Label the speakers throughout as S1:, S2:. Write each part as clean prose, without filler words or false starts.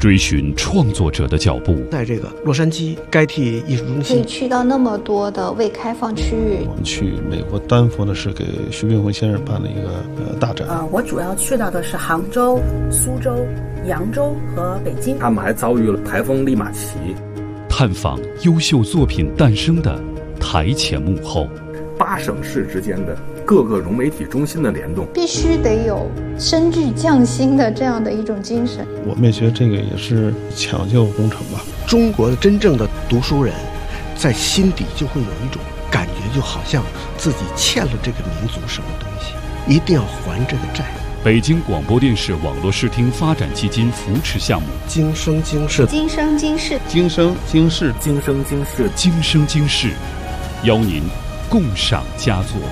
S1: 追寻创作者的脚步。
S2: 在这个洛杉矶该替艺术中心，
S3: 可以去到那么多的未开放区域。
S4: 我们去美国丹佛的是给徐冰辉先生办了一个大展。
S5: 我主要去到的是杭州、苏州、扬州和北京。
S6: 他们还遭遇了台风利马奇。
S1: 探访优秀作品诞生的台前幕后
S6: ，8省市之间的各个融媒体中心的联动，
S3: 必须得有深具匠心的这样的一种精神。
S4: 我们也觉得这个也是抢救工程吧。
S2: 中国的真正的读书人在心底就会有一种感觉，就好像自己欠了这个民族什么东西，一定要还这个债。
S1: 北京广播电视网络视听发展基金扶持项目，
S2: 今生今世，
S3: 今生今世，
S4: 今生今世，
S6: 今生今世，
S1: 今生今世，邀您共赏佳作。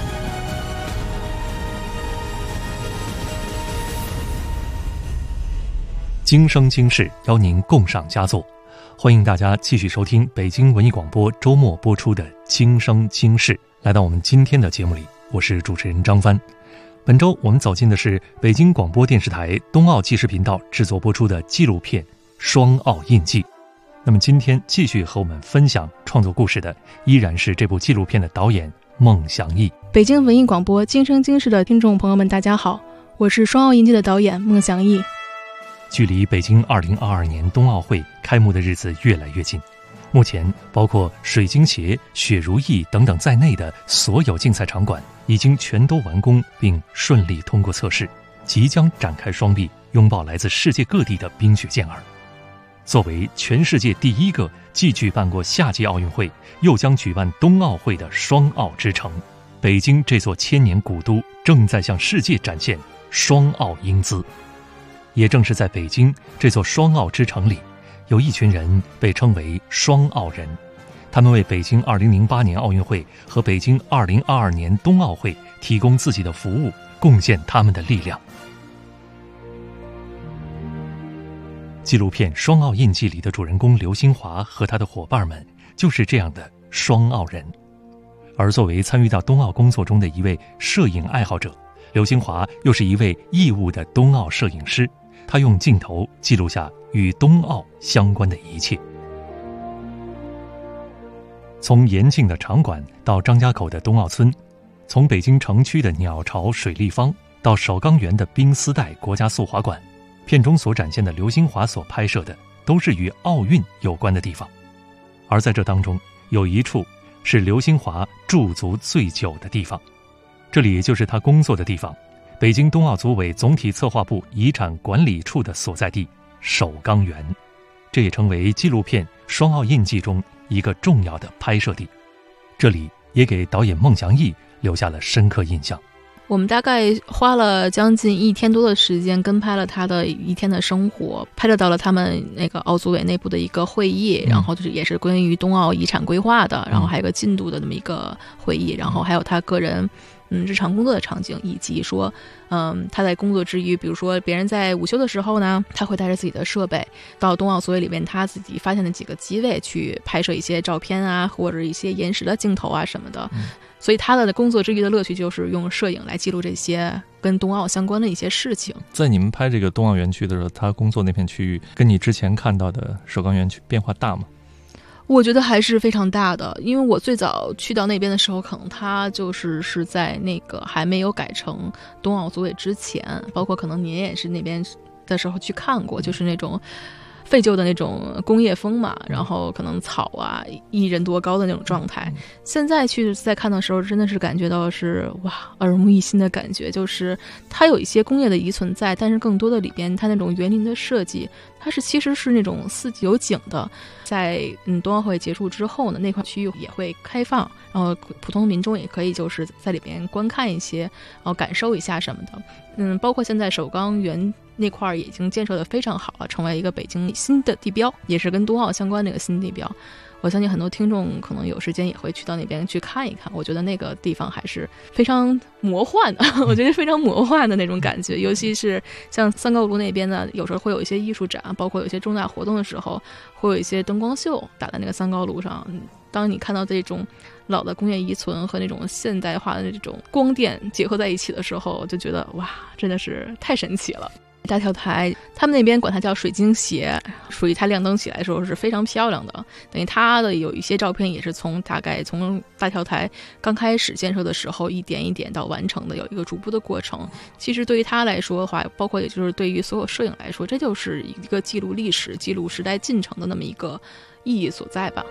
S7: 今生今世，邀您共赏佳作。欢迎大家继续收听北京文艺广播周末播出的《今生今世》。来到我们今天的节目里，我是主持人张帆。本周我们走进的是北京广播电视台冬奥纪实频道制作播出的纪录片《双奥印记》。那么今天继续和我们分享创作故事的依然是这部纪录片的导演孟祥义。
S8: 北京文艺广播今生今世的听众朋友们大家好，我是双奥印记的导演孟祥义。
S7: 距离北京2022年冬奥会开幕的日子越来越近，目前包括水晶鞋、雪如意等等在内的所有竞赛场馆已经全都完工并顺利通过测试，即将展开双臂拥抱来自世界各地的冰雪健儿。作为全世界第一个既举办过夏季奥运会又将举办冬奥会的双奥之城，北京这座千年古都正在向世界展现双奥英姿。也正是在北京这座双奥之城里，有一群人被称为双奥人，他们为北京2008年奥运会和北京2022年冬奥会提供自己的服务，贡献他们的力量。纪录片《双奥印记》里的主人公刘新华和他的伙伴们就是这样的双奥人。而作为参与到冬奥工作中的一位摄影爱好者，刘新华又是一位义务的冬奥摄影师，他用镜头记录下与冬奥相关的一切。从延庆的场馆到张家口的冬奥村，从北京城区的鸟巢水立方到首钢园的冰丝带国家速滑馆，片中所展现的刘新华所拍摄的都是与奥运有关的地方。而在这当中有一处是刘新华驻足最久的地方，这里就是他工作的地方，北京冬奥组委总体策划部遗产管理处的所在地首钢园。这也成为纪录片《双奥印记》中一个重要的拍摄地，这里也给导演孟祥义留下了深刻印象。
S8: 我们大概花了将近1天多的时间跟拍了他的一天的生活，拍摄到了他们那个奥组委内部的一个会议，然后就是也是关于冬奥遗产规划的，然后还有个进度的那么一个会议，然后还有他个人日常工作的场景，以及说他在工作之余，比如说别人在午休的时候呢，他会带着自己的设备到冬奥组委里面他自己发现的几个机位去拍摄一些照片啊，或者一些延时的镜头啊什么的。所以他的工作之余的乐趣就是用摄影来记录这些跟冬奥相关的一些事情。
S9: 在你们拍这个冬奥园区的时候，他工作那片区域跟你之前看到的首钢园区变化大吗？
S8: 我觉得还是非常大的，因为我最早去到那边的时候，可能它是在那个还没有改成冬奥组委之前，包括可能您也是那边的时候去看过，就是那种废旧的那种工业风嘛，然后可能草啊1人多高的那种状态。现在去再看的时候，真的是感觉到是哇，耳目一新的感觉，就是它有一些工业的遗存在，但是更多的里边它那种园林的设计，它其实是那种四季有景的。在冬奥会结束之后呢，那块区域也会开放，然后普通民众也可以就是在里边观看一些，然后感受一下什么的。包括现在首钢园那块已经建设得非常好了，成为一个北京新的地标，也是跟冬奥相关的一个新地标。我相信很多听众可能有时间也会去到那边去看一看，我觉得那个地方还是非常魔幻的，我觉得非常魔幻的那种感觉。尤其是像三高炉那边呢，有时候会有一些艺术展，包括有一些重大活动的时候，会有一些灯光秀打在那个三高炉上。当你看到这种老的工业遗存和那种现代化的这种光电结合在一起的时候，就觉得哇，真的是太神奇了。 大跳台，他们那边管它叫水晶鞋，属于它亮灯起来的时候是非常漂亮的。等于它的有一些照片也是大概从大跳台刚开始建设的时候一点一点到完成的，有一个逐步的过程。其实对于它来说的话，包括也就是对于所有摄影来说，这就是一个记录历史、记录时代进程的那么一个意义所在吧。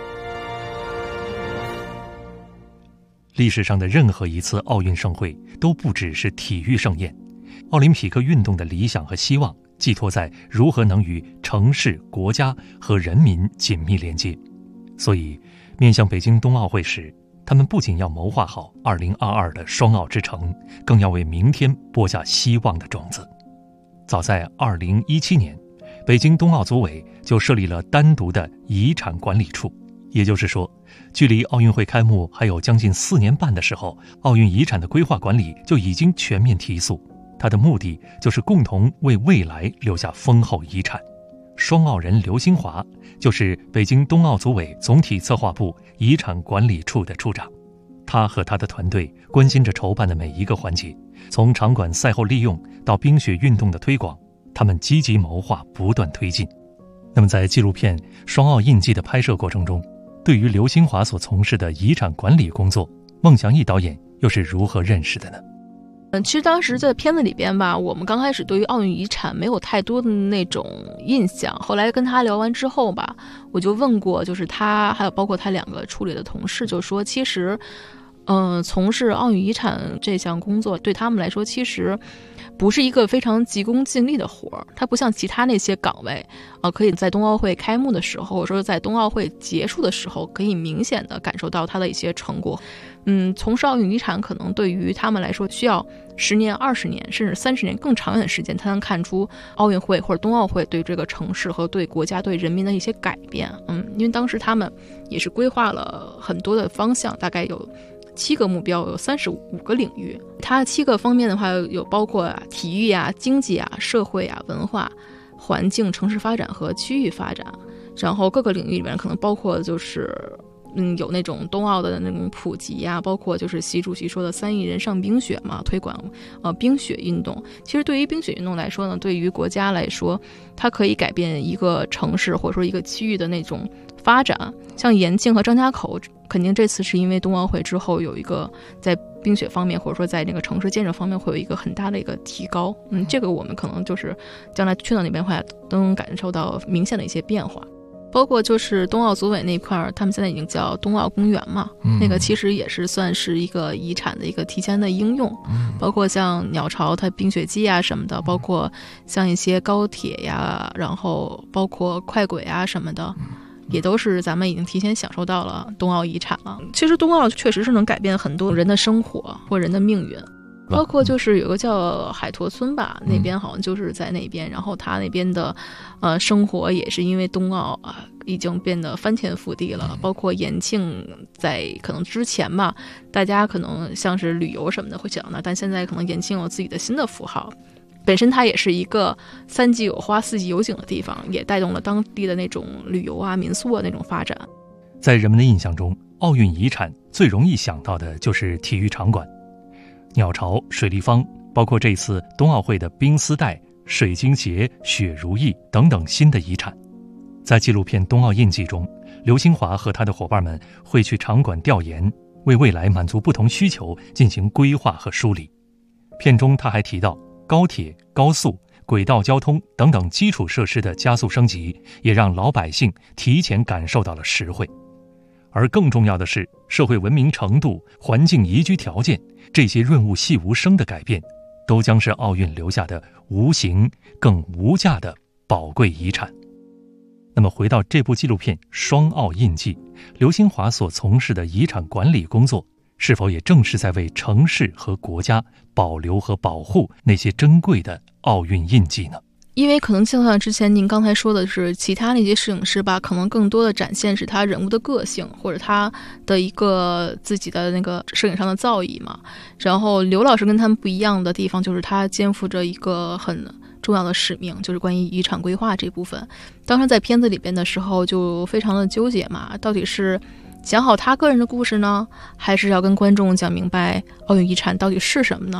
S7: 历史上的任何一次奥运盛会都不只是体育盛宴，奥林匹克运动的理想和希望寄托在如何能与城市、国家和人民紧密连接。所以面向北京冬奥会时，他们不仅要谋划好2022的双奥之城，更要为明天播下希望的种子。早在2017年，北京冬奥组委就设立了单独的遗产管理处，也就是说，距离奥运会开幕还有将近4年半的时候，奥运遗产的规划管理就已经全面提速。它的目的就是共同为未来留下丰厚遗产。双奥人刘新华就是北京冬奥组委总体策划部遗产管理处的处长，他和他的团队关心着筹办的每一个环节，从场馆赛后利用到冰雪运动的推广，他们积极谋划，不断推进。那么在纪录片《双奥印记》的拍摄过程中，对于刘新华所从事的遗产管理工作，孟祥义导演又是如何认识的呢？
S8: 其实当时在片子里边吧，我们刚开始对于奥运遗产没有太多的那种印象。后来跟他聊完之后吧，我就问过，就是他还有包括他2个处理的同事，就说其实，从事奥运遗产这项工作对他们来说，其实不是一个非常急功近利的活儿。它不像其他那些岗位，可以在冬奥会开幕的时候，或者说在冬奥会结束的时候，可以明显的感受到它的一些成果。从事奥运遗产可能对于他们来说需要10年、20年甚至30年更长远的时间，才能看出奥运会或者冬奥会对这个城市和对国家、对人民的一些改变。因为当时他们也是规划了很多的方向，大概有7个目标，有35个领域。它7个方面的话，有包括体育啊、经济啊、社会啊、文化、环境、城市发展和区域发展。然后各个领域里面可能包括就是有那种冬奥的那种普及啊，包括就是习主席说的3亿人上冰雪嘛，推广冰雪运动。其实对于冰雪运动来说呢，对于国家来说，它可以改变一个城市或者说一个区域的那种发展。像延庆和张家口，肯定这次是因为冬奥会之后有一个在冰雪方面或者说在那个城市建设方面会有一个很大的一个提高。这个我们可能就是将来去到那边的话都能感受到明显的一些变化。包括就是冬奥组委那块，他们现在已经叫冬奥公园嘛，那个其实也是算是一个遗产的一个提前的应用。包括像鸟巢它冰雪机啊什么的，包括像一些高铁呀，然后包括快轨啊什么的，也都是咱们已经提前享受到了冬奥遗产了。其实冬奥确实是能改变很多人的生活或人的命运。包括就是有个叫海坨村吧，那边好像就是在那边，然后他那边的生活也是因为冬奥已经变得翻天覆地了。包括延庆在可能之前吧，大家可能像是旅游什么的会想到，但现在可能延庆有自己的新的符号。本身它也是一个3季有花4季有景的地方，也带动了当地的那种旅游啊、民宿啊那种发展。
S7: 在人们的印象中，奥运遗产最容易想到的就是体育场馆。鸟巢、水立方，包括这次冬奥会的冰丝带、水晶鞋、雪如意等等新的遗产。在纪录片《冬奥印记》中，刘新华和他的伙伴们会去场馆调研，为未来满足不同需求进行规划和梳理。片中他还提到高铁、高速、轨道交通等等基础设施的加速升级，也让老百姓提前感受到了实惠。而更重要的是，社会文明程度、环境宜居条件，这些润物细无声的改变，都将是奥运留下的无形更无价的宝贵遗产。那么回到这部纪录片《双奥印记》，刘新华所从事的遗产管理工作，是否也正是在为城市和国家保留和保护那些珍贵的奥运印记呢？
S8: 因为可能就像之前您刚才说的是，其他那些摄影师吧，可能更多的展现是他人物的个性，或者他的一个自己的那个摄影上的造诣嘛。然后刘老师跟他们不一样的地方，就是他肩负着一个很重要的使命，就是关于遗产规划这部分。当时在片子里边的时候就非常的纠结嘛，到底是讲好他个人的故事呢，还是要跟观众讲明白奥运遗产到底是什么呢？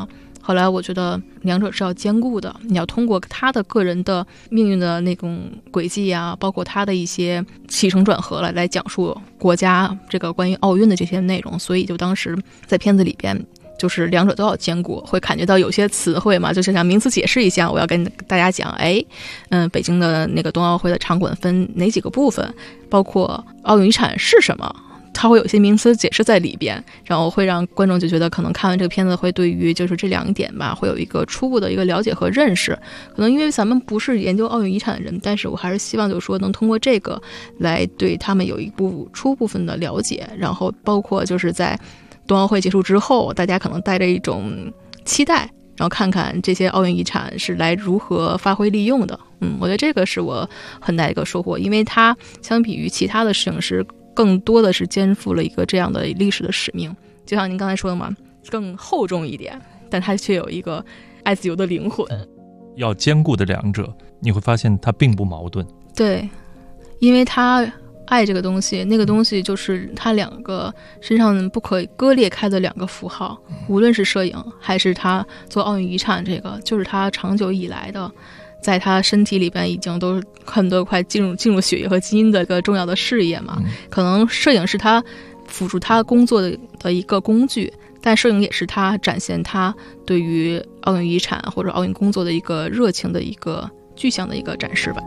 S8: 后来我觉得两者是要兼顾的，你要通过他的个人的命运的那种轨迹啊，包括他的一些起承转合来讲述国家这个关于奥运的这些内容，所以就当时在片子里边就是两者都要兼顾，会感觉到有些词汇嘛，就是想名词解释一下，我要跟大家讲，北京的那个冬奥会的场馆分哪几个部分，包括奥运遗产是什么，它会有一些名词解释在里边，然后会让观众就觉得可能看完这个片子会对于就是这2点吧，会有一个初步的一个了解和认识。可能因为咱们不是研究奥运遗产的人，但是我还是希望就是说能通过这个来对他们有一初部分的了解，然后包括就是在冬奥会结束之后，大家可能带着一种期待，然后看看这些奥运遗产是来如何发挥利用的。我觉得这个是我很大一个收获，因为它相比于其他的摄影师更多的是肩负了一个这样的历史的使命，就像您刚才说的嘛，更厚重一点，但它却有一个爱自由的灵魂。
S9: 要兼顾的两者，你会发现它并不矛盾。
S8: 对，因为他爱这个东西，那个东西就是他2个身上不可割裂开的2个符号，无论是摄影还是他做奥运遗产，这个就是他长久以来的在他身体里边已经都很多快进入血液和基因的一个重要的事业嘛。可能摄影是他辅助他工作的一个工具，但摄影也是他展现他对于奥运遗产或者奥运工作的一个热情的一个具象的一个展示吧。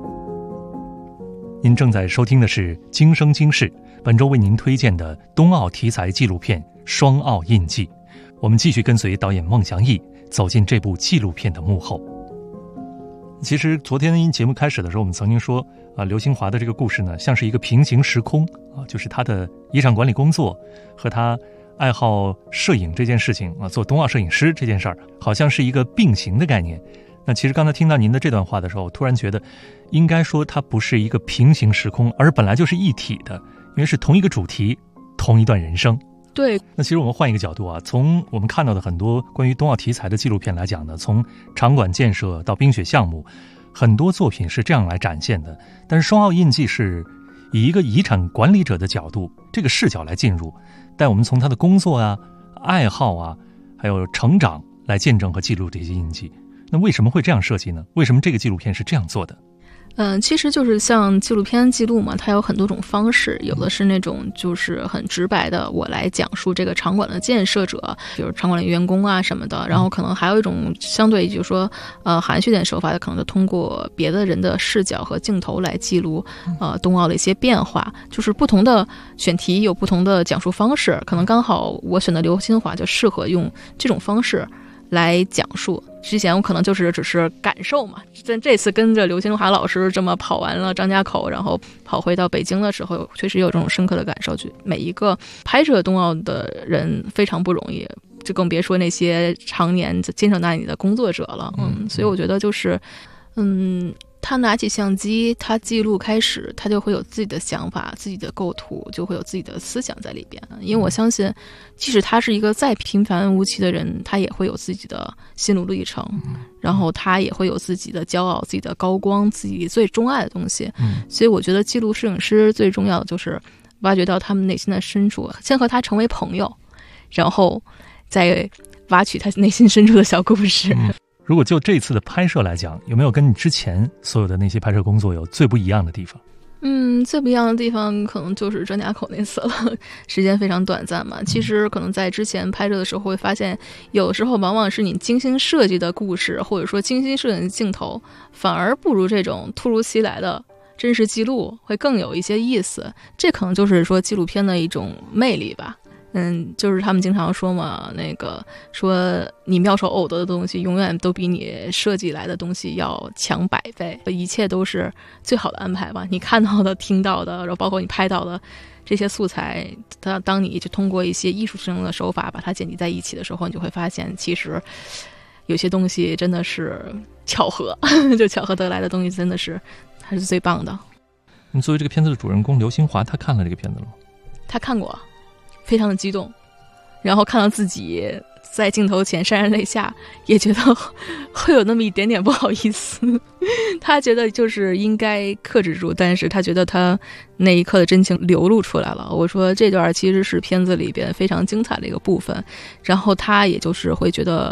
S7: 您正在收听的是《今生今世》，本周为您推荐的冬奥题材纪录片《双奥印记》。我们继续跟随导演孟祥义走进这部纪录片的幕后。其实昨天节目开始的时候，我们曾经说刘兴华的这个故事呢，像是一个平行时空就是他的遗产管理工作和他爱好摄影这件事情做冬奥摄影师这件事儿，好像是一个并行的概念。那其实刚才听到您的这段话的时候，我突然觉得应该说它不是一个平行时空，而本来就是一体的，因为是同一个主题，同一段人生。
S8: 对，
S7: 那其实我们换一个角度从我们看到的很多关于冬奥题材的纪录片来讲呢，从场馆建设到冰雪项目，很多作品是这样来展现的。但是双奥印记是以一个遗产管理者的角度，这个视角来进入，带我们从他的工作爱好还有成长来见证和记录这些印记。那为什么会这样设计呢？为什么这个纪录片是这样做的？
S8: 其实就是像纪录片记录嘛，它有很多种方式，有的是那种就是很直白的，我来讲述这个场馆的建设者，比如场馆的员工什么的，然后可能还有一种相对就是说含蓄点手法的，可能就通过别的人的视角和镜头来记录冬奥的一些变化，就是不同的选题有不同的讲述方式，可能刚好我选的刘兴华就适合用这种方式来讲述。之前我可能只是感受嘛，但这次跟着刘兴华老师这么跑完了张家口，然后跑回到北京的时候，确实有这种深刻的感受。就每一个拍摄冬奥的人非常不容易，就更别说那些常年坚守那里的工作者了。所以我觉得就是他拿起相机，他记录开始，他就会有自己的想法，自己的构图，就会有自己的思想在里边。因为我相信，即使他是一个再平凡无奇的人，他也会有自己的心路历程，然后他也会有自己的骄傲、自己的高光、自己最钟爱的东西。所以我觉得记录摄影师最重要的就是挖掘到他们内心的深处，先和他成为朋友，然后再挖取他内心深处的小故事。
S7: 如果就这次的拍摄来讲，有没有跟你之前所有的那些拍摄工作有最不一样的地方？
S8: 最不一样的地方可能就是张家口那次了，时间非常短暂嘛。其实可能在之前拍摄的时候会发现，有时候往往是你精心设计的故事，或者说精心设计的镜头，反而不如这种突如其来的真实记录会更有一些意思。这可能就是说纪录片的一种魅力吧。就是他们经常说嘛，那个说你妙手偶得的东西永远都比你设计来的东西要强100倍，一切都是最好的安排吧。你看到的、听到的，然后包括你拍到的这些素材，当你就通过一些艺术性的手法把它剪辑在一起的时候，你就会发现其实有些东西真的是巧合，就巧合得来的东西真的是还是最棒的。
S9: 你作为这个片子的主人公刘兴华，他看了这个片子了吗？
S8: 他看过，非常的激动，然后看到自己在镜头前潸然泪下，也觉得会有那么一点点不好意思。他觉得就是应该克制住，但是他觉得他那一刻的真情流露出来了。我说这段其实是片子里边非常精彩的一个部分，然后他也就是会觉得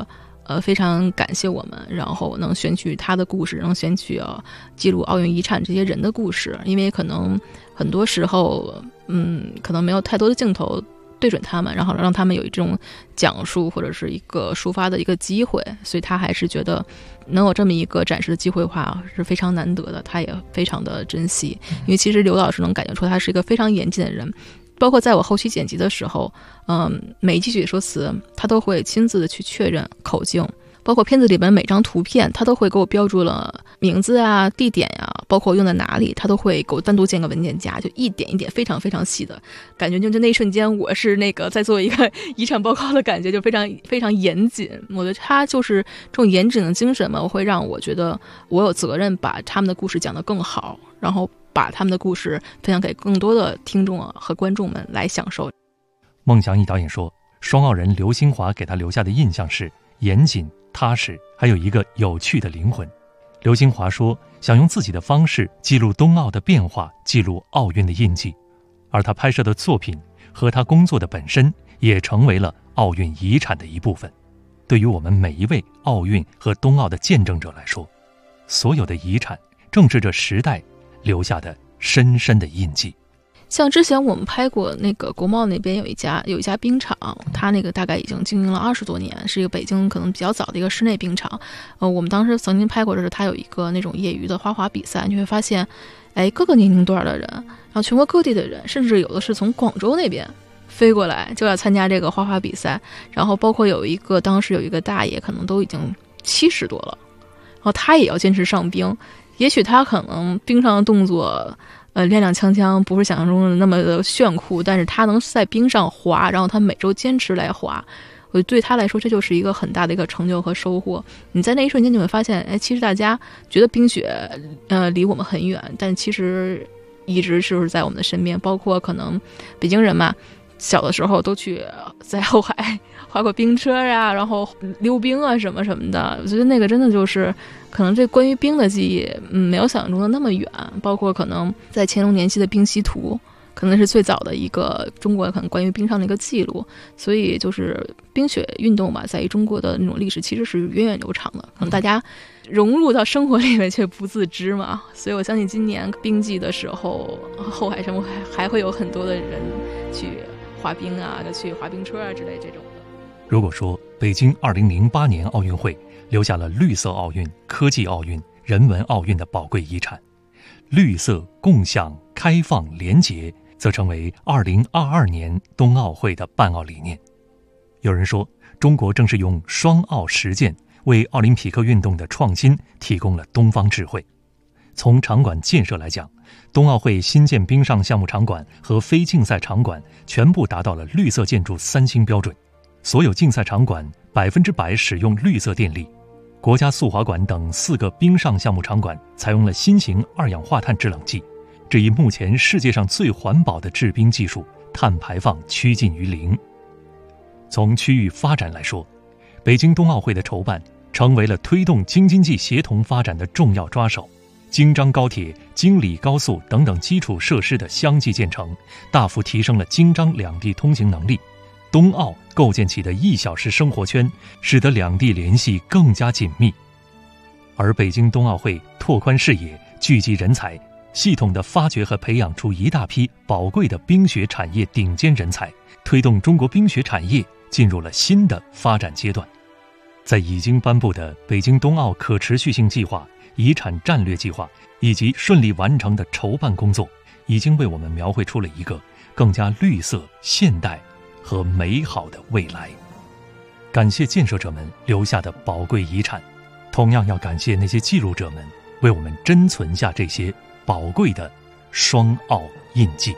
S8: 非常感谢我们，然后能选取他的故事，能选取记录奥运遗产这些人的故事，因为可能很多时候可能没有太多的镜头对准他们，然后让他们有一种讲述或者是一个抒发的一个机会，所以他还是觉得能有这么一个展示的机会的话是非常难得的，他也非常的珍惜。因为其实刘老师能感觉出他是一个非常严谨的人，包括在我后期剪辑的时候，每一句解说词他都会亲自的去确认口径，包括片子里边每张图片他都会给我标注了名字啊、地点呀、包括用在哪里，他都会给我单独建个文件夹，就一点一点非常非常细的感觉，就那一瞬间我是那个在做一个遗产报告的感觉，就非常非常严谨。我觉得他就是这种严谨的精神嘛，会让我觉得我有责任把他们的故事讲得更好，然后把他们的故事分享给更多的听众和观众们来享受。
S7: 孟祥义导演说，双奥人刘兴华给他留下的印象是严谨、踏实，还有一个有趣的灵魂。刘兴华说，想用自己的方式记录冬奥的变化，记录奥运的印记，而他拍摄的作品和他工作的本身也成为了奥运遗产的一部分。对于我们每一位奥运和冬奥的见证者来说，所有的遗产正是这时代留下的深深的印记。
S8: 像之前我们拍过那个国贸那边有一家冰场，它那个大概已经经营了20多年，是一个北京可能比较早的一个室内冰场。我们当时曾经拍过的是它有一个那种业余的花滑比赛，你会发现各个年龄段的人，然后全国各地的人，甚至有的是从广州那边飞过来就要参加这个花滑比赛。然后包括当时有一个大爷可能都已经70多了，然后他也要坚持上冰，也许他可能冰上的动作踉踉跄跄，不是想象中的那么的炫酷，但是他能在冰上滑，然后他每周坚持来滑，我对他来说这就是一个很大的一个成就和收获。你在那一瞬间你会发现，其实大家觉得冰雪离我们很远，但其实一直是在我们的身边。包括可能北京人嘛，小的时候都去在后海滑过冰车啊，然后溜冰啊什么什么的。我觉得那个真的就是可能这关于冰的记忆没有想象中的那么远。包括可能在乾隆年间的冰溪图，可能是最早的一个中国可能关于冰上的一个记录。所以就是冰雪运动吧，在于中国的那种历史其实是源远流长的，可能大家融入到生活里面却不自知嘛。所以我相信今年冰季的时候，后海生活还会有很多的人去滑冰啊，去滑冰车啊之类这种的。
S7: 如果说北京2008年奥运会留下了绿色奥运、科技奥运、人文奥运的宝贵遗产，绿色、共享、开放、廉洁则成为2022年冬奥会的办奥理念。有人说，中国正是用双奥实践为奥林匹克运动的创新提供了东方智慧。从场馆建设来讲，冬奥会新建冰上项目场馆和非竞赛场馆全部达到了绿色建筑3星标准，所有竞赛场馆100%使用绿色电力，国家速滑馆等4个冰上项目场馆采用了新型二氧化碳制冷剂，这一目前世界上最环保的制冰技术，碳排放趋近于0。从区域发展来说，北京冬奥会的筹办成为了推动京津冀协同发展的重要抓手。京张高铁、京礼高速等等基础设施的相继建成，大幅提升了京张两地通行能力。冬奥构建起的1小时生活圈，使得两地联系更加紧密。而北京冬奥会拓宽视野、聚集人才，系统地发掘和培养出一大批宝贵的冰雪产业顶尖人才，推动中国冰雪产业进入了新的发展阶段。在已经颁布的北京冬奥可持续性计划、遗产战略计划以及顺利完成的筹办工作，已经为我们描绘出了一个更加绿色、现代和美好的未来。感谢建设者们留下的宝贵遗产，同样要感谢那些记录者们为我们珍存下这些宝贵的双奥印记。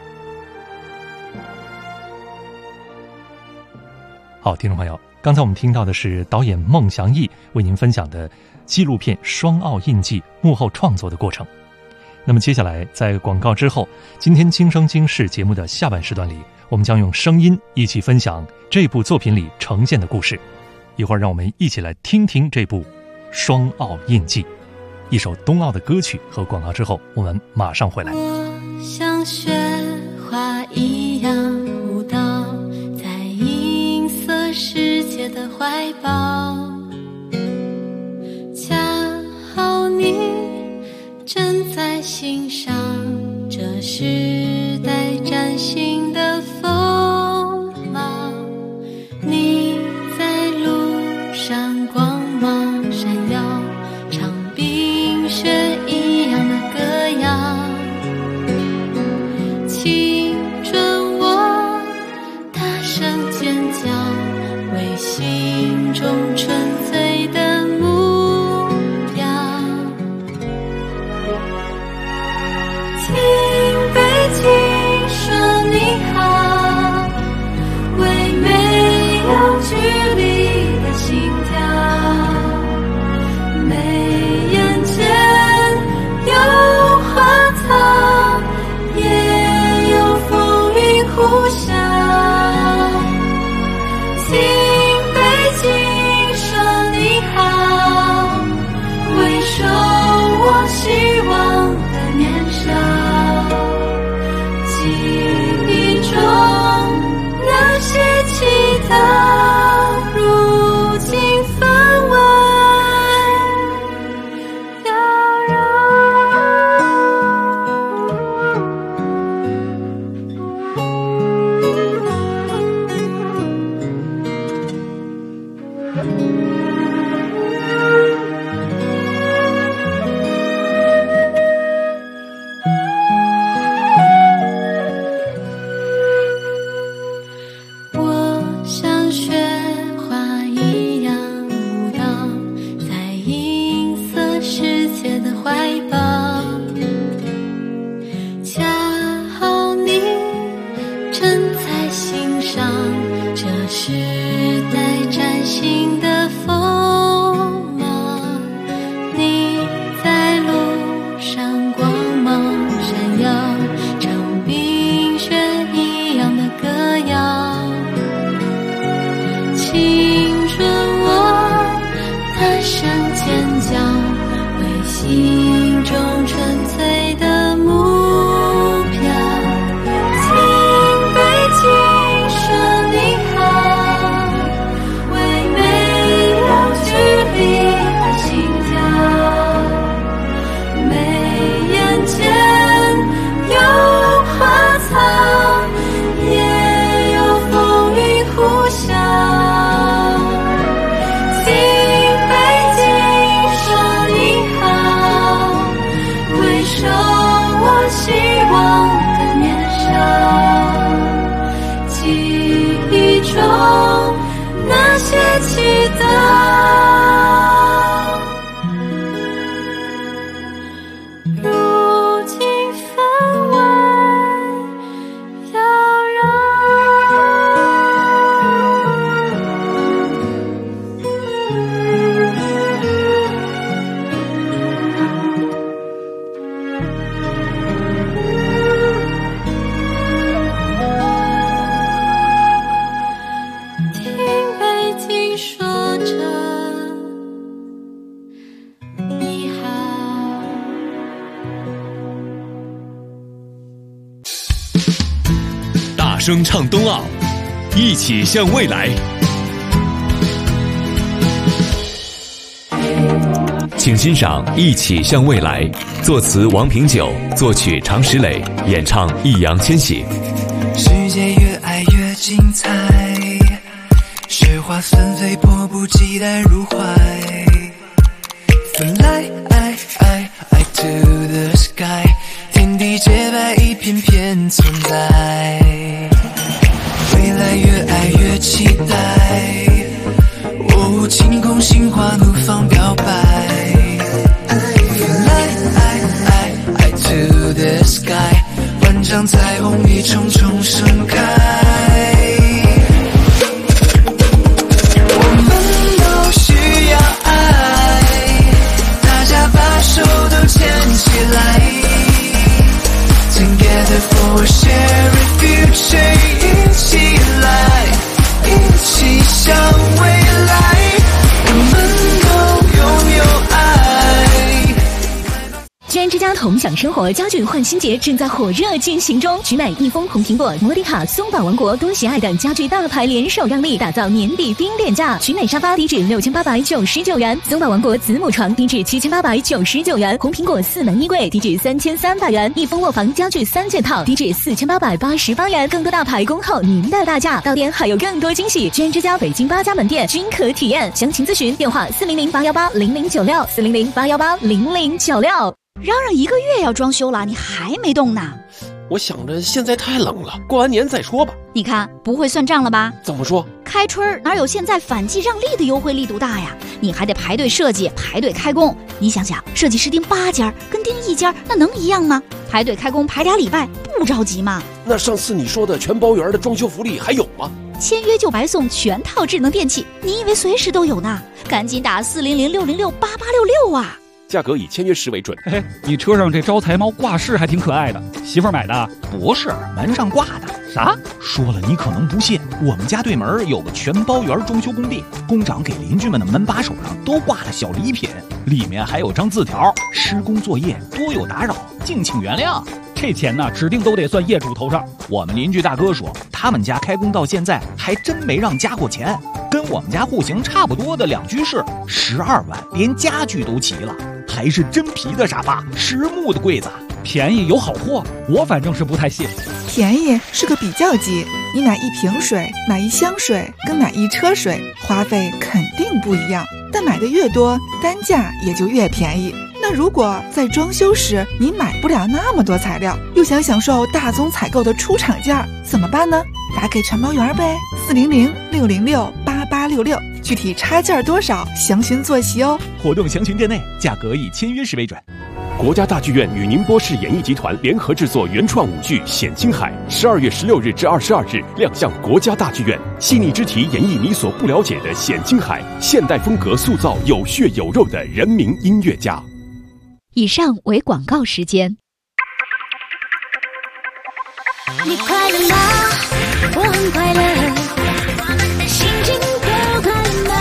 S7: 好，听众朋友，刚才我们听到的是导演孟祥义为您分享的纪录片《双奥印记》幕后创作的过程。那么接下来在广告之后，今天今生今世节目的下半时段里，我们将用声音一起分享这部作品里呈现的故事。一会儿让我们一起来听听这部《双奥印记》，一首冬奥的歌曲和广告之后，我们马上回来。
S10: 我像雪花一样舞蹈，在银色世界的怀抱。 在欣赏这时代崭新的风貌，你在路上光芒闪耀，唱冰雪一样的歌谣，青春我大声尖叫，为心中纯粹的目标。听北京说你好，为没有距离的心跳，眉眼间有花草，也有风云呼啸。听北京说你好，回首我希望的年少，记忆中那些祈祷，如今分外妖我像雪花一样舞蹈，在银色世界的怀抱，恰好你正在欣赏这时代崭新的风貌，你在路上光芒闪耀，唱冰雪一样的歌谣，青春我大声尖叫，为心中纯粹的目标。听北京说你好，为没有距离的心跳，眉眼间有花草，也有风云呼啸。听北京说你好，回首我希望的年少，记忆中那些祈祷，如今分外妖听北京说着你好。
S11: 大声唱冬奥，一起向未来。请欣赏《一起向未来》，作词王平久，作曲常石磊，演唱易烊千玺。
S12: 世界越爱越精彩，雪花纷飞，迫不及待入怀。Fly to the sky， 天地洁白，一片片存在。未来越爱越期待，哦，晴空心花怒放表白。Fly to the sky， 万丈彩虹一重重盛开。我们都需要爱，大家把手都牵起来。Together for a shared future， 一起来，一起向未来，我们都拥有爱。
S13: 既然之家家同享生活家具换新节正在火热进行中，取美、益丰、红苹果、摩迪卡、松宝王国、多喜爱等家具大牌联手让利，打造年底冰链价。取美沙发低至6899元，松宝王国子母床低至7899元，红苹果4门衣柜低至3300元，益丰卧房家具3件套低至4888元。更多大牌恭候您的大驾，到店还有更多惊喜，居然之家北京8家门店均可体验。详情咨询电话400-818-0096 400-818-0096。
S14: 嚷嚷1个月要装修了，你还没动呢？
S15: 我想着现在太冷了，过完年再说吧。
S14: 你看不会算账了吧？
S15: 怎么说？
S14: 开春哪有现在反季让利的优惠力度大呀？你还得排队设计，排队开工。你想想，设计师订8家跟订1家那能一样吗？排队开工排2礼拜，不着急吗？
S15: 那上次你说的全包圆的装修福利还有吗？
S14: 签约就白送全套智能电器，你以为随时都有呢？赶紧打400-606-8866啊！
S15: 价格以签约时为准。
S16: 嘿嘿，你车上这招财猫挂饰还挺可爱的，媳妇儿买的？
S17: 不是，门上挂的。
S16: 啥？
S17: 说了你可能不信，我们家对门有个全包圆装修工地，工长给邻居们的门把手上都挂了小礼品，里面还有张字条：施工作业多有打扰，敬请原谅。
S16: 这钱呢，指定都得算业主头上。
S17: 我们邻居大哥说，他们家开工到现在还真没让加过钱，跟我们家户型差不多的2居室，12万，连家具都齐了，还是真皮的沙发，实木的柜子，
S16: 便宜有好货，我反正是不太信。
S18: 便宜是个比较级，你买1瓶水、买1箱水跟买1车水，花费肯定不一样，但买的越多，单价也就越便宜。那如果在装修时你买不了那么多材料，又想享受大宗采购的出厂价，怎么办呢？打给全包圆呗，400-606-8866，具体差价多少，详询坐席哦。
S17: 活动详询店内，价格以签约时为准。
S19: 国家大剧院与宁波市演艺集团联合制作原创舞剧《显青海》，12月16日至22日亮相国家大剧院，细腻之题演绎你所不了解的显青海，现代风格塑造有血有肉的人民音乐家。
S14: 以上为广告时间。
S10: 你快乐吗？我很快乐，我们的心情都快乐吗？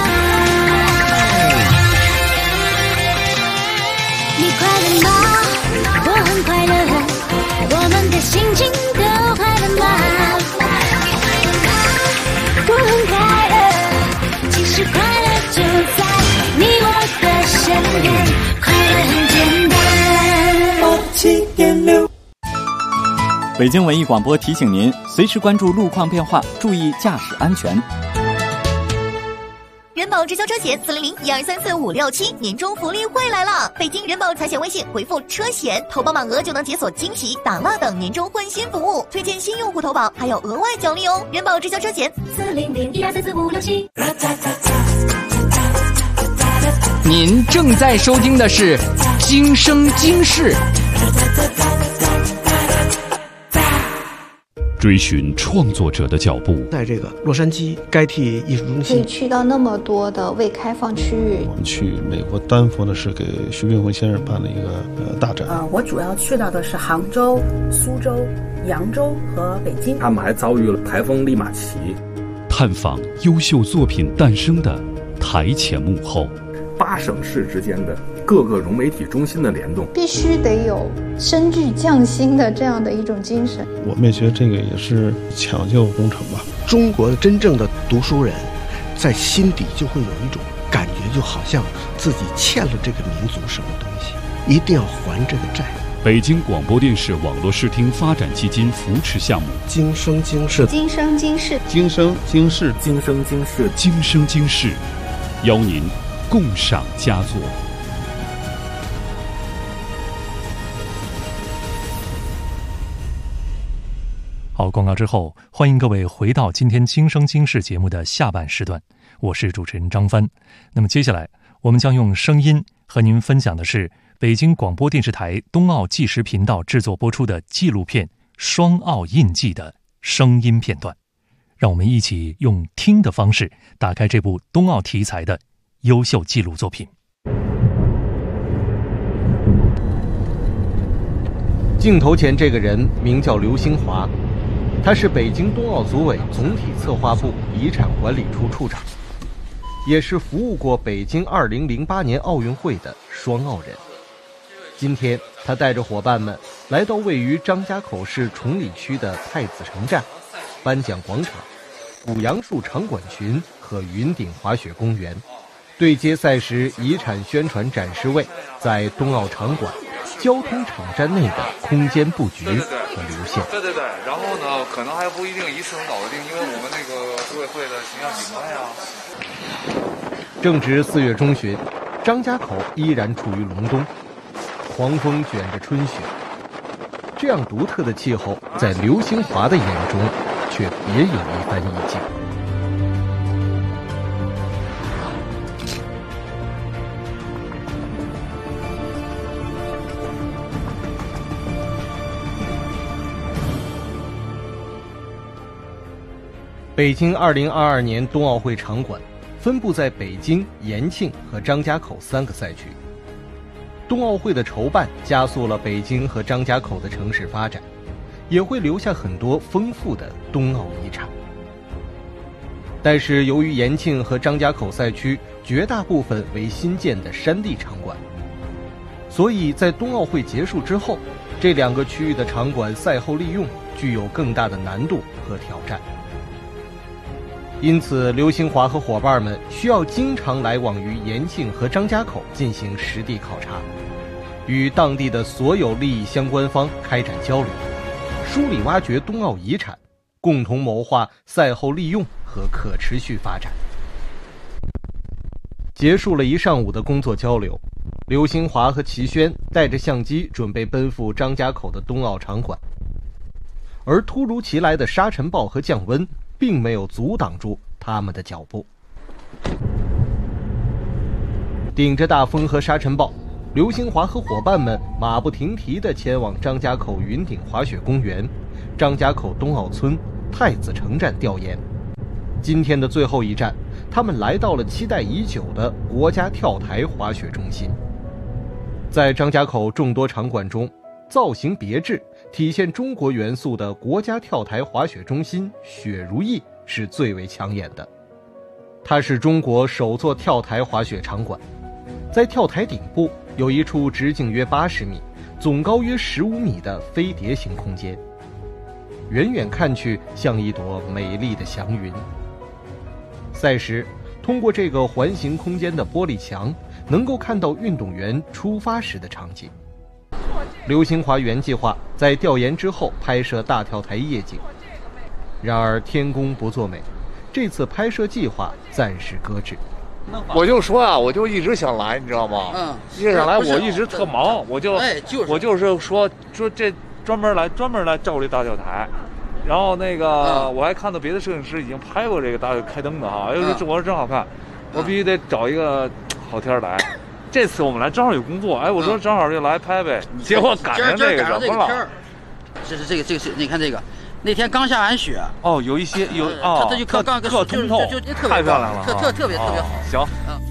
S10: 你快乐吗？我很快乐，我们的心情都快乐吗？我很快乐，其实快乐就在你我的身边，快乐很简单。7.6
S20: 北京文艺广播提醒您，随时关注路况变化，注意驾驶安全。
S21: 人保直销车险400-1234-567年终福利会来了！北京人保财险微信回复车险，投保满额就能解锁惊喜、打蜡等年终换新服务，推荐新用户投保还有额外奖励哦！人保直销车险400-1234-567。
S22: 您正在收听的是《今生今世》。
S1: 追寻创作者的脚步，
S2: 在这个洛杉矶该替艺术中心，
S3: 可以去到那么多的未开放区域。
S4: 我们去美国丹佛呢，是给徐冰辉先生办了一个大展。
S5: 我主要去到的是杭州、苏州、扬州和北京。
S6: 他们还遭遇了台风利马奇，
S1: 探访优秀作品诞生的台前幕后
S6: ，8省市之间的各个融媒体中心的联动，
S3: 必须得有深具匠心的这样的一种精神。
S4: 我们也觉得这个也是抢救工程吧。
S2: 中国的真正的读书人，在心底就会有一种感觉，就好像自己欠了这个民族什么东西，一定要还这个债。
S1: 北京广播电视网络视听发展基金扶持项目，
S2: 今生今世，
S3: 今生今世，
S4: 今生今世，
S6: 今生今世，
S1: 今生今世，邀您共赏佳作。
S7: 好，广告之后，欢迎各位回到今天《今生今世》节目的下半时段，我是主持人张帆。那么接下来，我们将用声音和您分享的是北京广播电视台冬奥纪实频道制作播出的纪录片《双奥印记》的声音片段。让我们一起用听的方式打开这部冬奥题材的优秀纪录作品。
S23: 镜头前这个人名叫刘兴华，他是北京冬奥组委总体策划部遗产管理处处长，也是服务过北京2008年奥运会的双奥人。 今天他带着伙伴们来到位于张家口市崇礼区的太子城站、颁奖广场、古杨树场馆群和云顶滑雪公园，对接赛时遗产宣传展示位在冬奥场馆、交通场站内的空间布局和流线。
S8: 对，然后呢，可能还不一定一次能搞得定，因为我们那个组委会的形象品牌啊。
S23: 正值4月中旬，张家口依然处于隆冬，狂风卷着春雪。这样独特的气候，在刘兴华的眼中却别有一番意境。北京2022年冬奥会场馆分布在北京、延庆和张家口3个赛区。冬奥会的筹办加速了北京和张家口的城市发展，也会留下很多丰富的冬奥遗产。但是由于延庆和张家口赛区绝大部分为新建的山地场馆，所以在冬奥会结束之后，这2个区域的场馆赛后利用具有更大的难度和挑战。因此，刘兴华和伙伴们需要经常来往于延庆和张家口进行实地考察，与当地的所有利益相关方开展交流，梳理挖掘冬奥遗产，共同谋划赛后利用和可持续发展。结束了一上午的工作交流，刘兴华和齐轩带着相机准备奔赴张家口的冬奥场馆，而突如其来的沙尘暴和降温并没有阻挡住他们的脚步。顶着大风和沙尘暴，刘兴华和伙伴们马不停蹄地前往张家口云顶滑雪公园、张家口冬奥村、太子城站调研。今天的最后一站，他们来到了期待已久的国家跳台滑雪中心。在张家口众多场馆中，造型别致、体现中国元素的国家跳台滑雪中心雪如意是最为抢眼的。它是中国首座跳台滑雪场馆，在跳台顶部有一处直径约80米、总高约15米的飞碟形空间，远远看去像一朵美丽的祥云。赛时，通过这个环形空间的玻璃墙，能够看到运动员出发时的场景。刘兴华原计划在调研之后拍摄大跳台夜景，然而天公不作美，这次拍摄计划暂时搁置。
S8: 我就说啊，我就一直想来，你知道吗？一直想来，我一直特忙，我就是说这专门来照这大跳台。然后那个我还看到别的摄影师已经拍过这个大开灯的哈，哎呦，这我说真好看，我必须得找一个好天来。这次我们来正好有工作，哎，我说正好就来拍呗，结果赶上这个什么了。
S9: 这是，你看这个，那天刚下完雪。
S8: 哦，有一些有啊，
S9: 这就特
S8: 通透，
S9: 就
S8: 太漂亮了，
S9: 特别好。
S8: 行。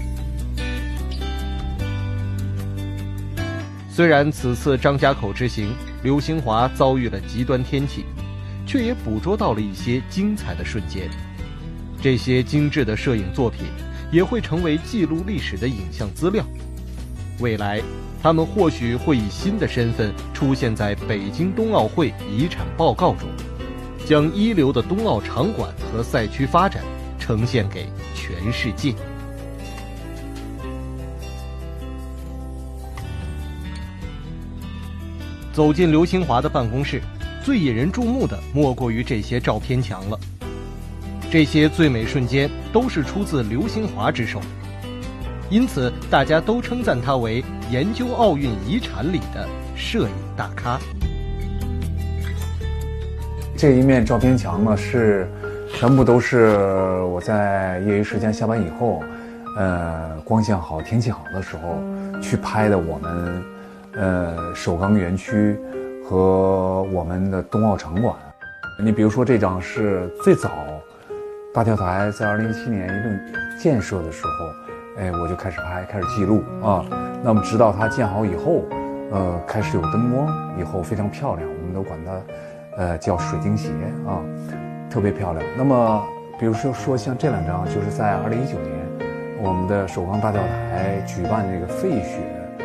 S23: 虽然此次张家口之行，刘兴华遭遇了极端天气，却也捕捉到了一些精彩的瞬间。这些精致的摄影作品也会成为记录历史的影像资料。未来，他们或许会以新的身份出现在北京冬奥会遗产报告中，将一流的冬奥场馆和赛区发展呈现给全世界。走进刘兴华的办公室，最引人注目的莫过于这些照片墙了。这些最美瞬间都是出自刘兴华之手，因此大家都称赞他为研究奥运遗产里的摄影大咖。
S11: 这一面照片墙呢，全部都是我在业余时间下班以后，光线好、天气好的时候去拍的我们首钢园区和我们的冬奥场馆。你比如说这张是最早大跳台在2017年一共建设的时候，我就开始拍，开始记录啊。那么直到它建好以后，开始有灯光以后非常漂亮，我们都管它叫水晶鞋啊，特别漂亮。那么比如说像这2张，就是在2019年我们的首钢大跳台举办这个废雪比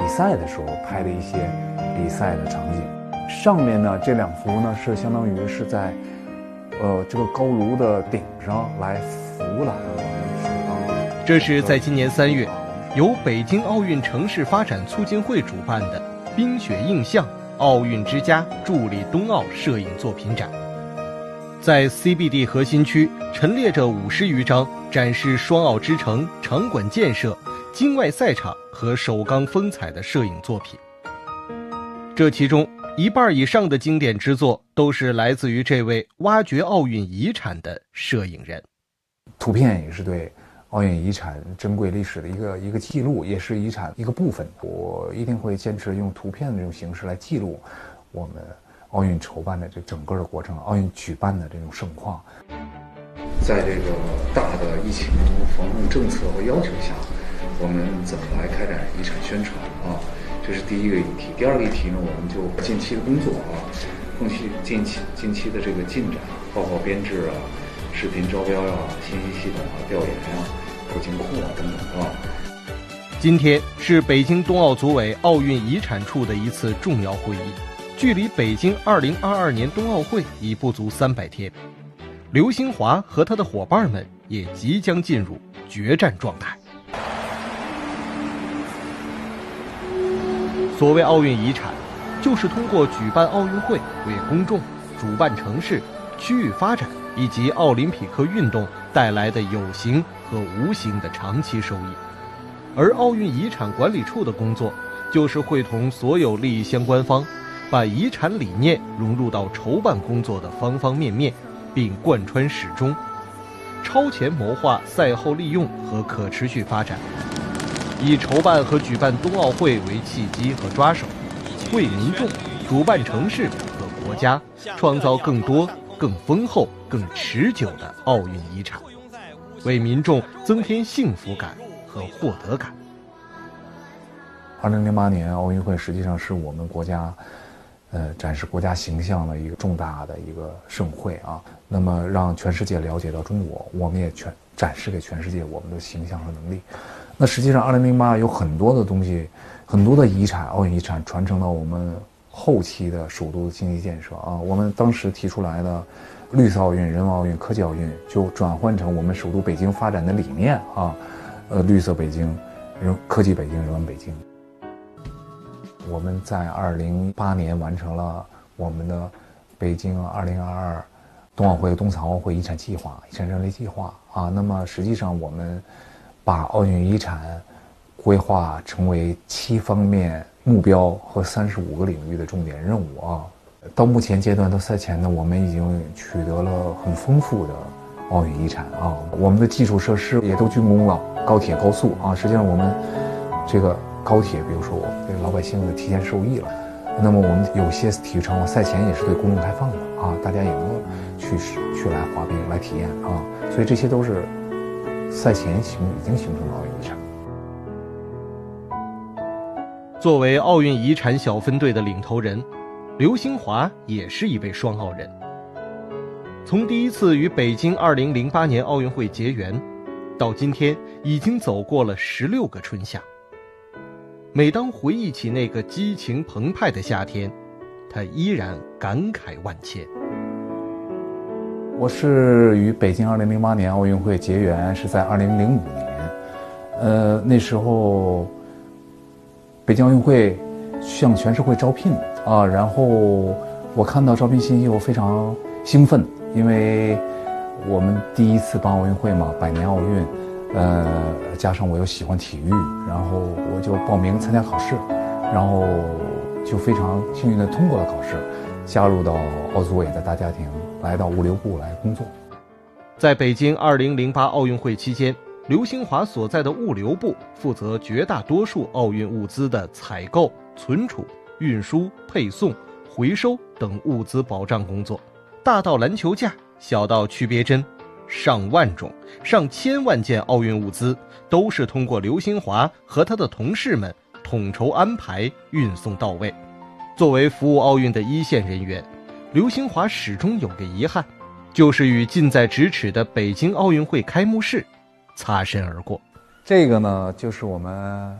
S11: 比赛的时候拍的一些比赛的场景。上面呢这2幅呢是相当于是在这个高炉的顶上来俯览我们首钢。
S23: 这是在今年3月由北京奥运城市发展促进会主办的冰雪印象奥运之家助力冬奥摄影作品展，在 CBD 核心区陈列着50余张展示双奥之城场馆建设、京外赛场和首钢风采的摄影作品。这其中1半以上的经典之作都是来自于这位挖掘奥运遗产的摄影人。
S11: 图片也是对奥运遗产珍贵历史的一个记录，也是遗产一个部分。我一定会坚持用图片的这种形式来记录我们奥运筹办的这整个的过程，奥运举办的这种盛况。
S12: 在这个大的疫情防控政策和要求下，我们怎么来开展遗产宣传啊？这是第一个议题。第2个议题呢，我们就近期的工作啊，近期的这个进展，报告编制啊、视频招标啊、信息系统啊、调研啊、后勤库啊等等啊。
S23: 今天是北京冬奥组委奥运遗产处的一次重要会议，距离北京2022年冬奥会已不足300天，刘兴华和他的伙伴们也即将进入决战状态。所谓奥运遗产，就是通过举办奥运会为公众、主办城市、区域发展以及奥林匹克运动带来的有形和无形的长期收益。而奥运遗产管理处的工作，就是会同所有利益相关方，把遗产理念融入到筹办工作的方方面面，并贯穿始终，超前谋划赛后利用和可持续发展，以筹办和举办冬奥会为契机和抓手，为民众、主办城市和国家创造更多、更丰厚、更持久的奥运遗产，为民众增添幸福感和获得感。
S11: 2008年奥运会实际上是我们国家展示国家形象的一个重大的一个盛会啊。那么让全世界了解到中国，我们也展示给全世界我们的形象和能力。那实际上2008有很多的东西，很多的遗产，奥运遗产传承到我们后期的首都的经济建设啊。我们当时提出来的绿色奥运、人文奥运、科技奥运，就转换成我们首都北京发展的理念啊。绿色北京、科技北京、人文北京。我们在2008年完成了我们的北京2022冬奥会、冬残奥会遗产计划、遗产战略计划啊。那么实际上我们把奥运遗产规划成为7方面目标和35个领域的重点任务啊。到目前阶段到赛前呢，我们已经取得了很丰富的奥运遗产啊。我们的基础设施也都竣工了，高铁、高速啊。实际上我们这个高铁，比如说我们对老百姓的提前受益了。那么我们有些体育场馆赛前也是对公众开放的啊，大家也能去来滑冰来体验啊。所以这些都是赛前已经形成的奥运遗产。
S23: 作为奥运遗产小分队的领头人，刘兴华也是一位双奥人。从第一次与北京2008年奥运会结缘，到今天已经走过了16个春夏。每当回忆起那个激情澎湃的夏天，他依然感慨万千。
S11: 我是与北京2008年奥运会结缘是在2005年，那时候北京奥运会向全社会招聘啊，然后我看到招聘信息我非常兴奋，因为我们第一次办奥运会嘛，100年奥运，加上我又喜欢体育，然后我就报名参加考试，然后就非常幸运地通过了考试，加入到奥组委的大家庭，来到物流部来工作。
S23: 在北京2008奥运会期间，刘兴华所在的物流部负责绝大多数奥运物资的采购、存储、运输、配送、回收等物资保障工作，大到篮球架，小到区别针，上万种、上千万件奥运物资都是通过刘兴华和他的同事们统筹安排、运送到位。作为服务奥运的一线人员，刘兴华始终有个遗憾，就是与近在咫尺的北京奥运会开幕式擦身而过。
S11: 这个呢，就是我们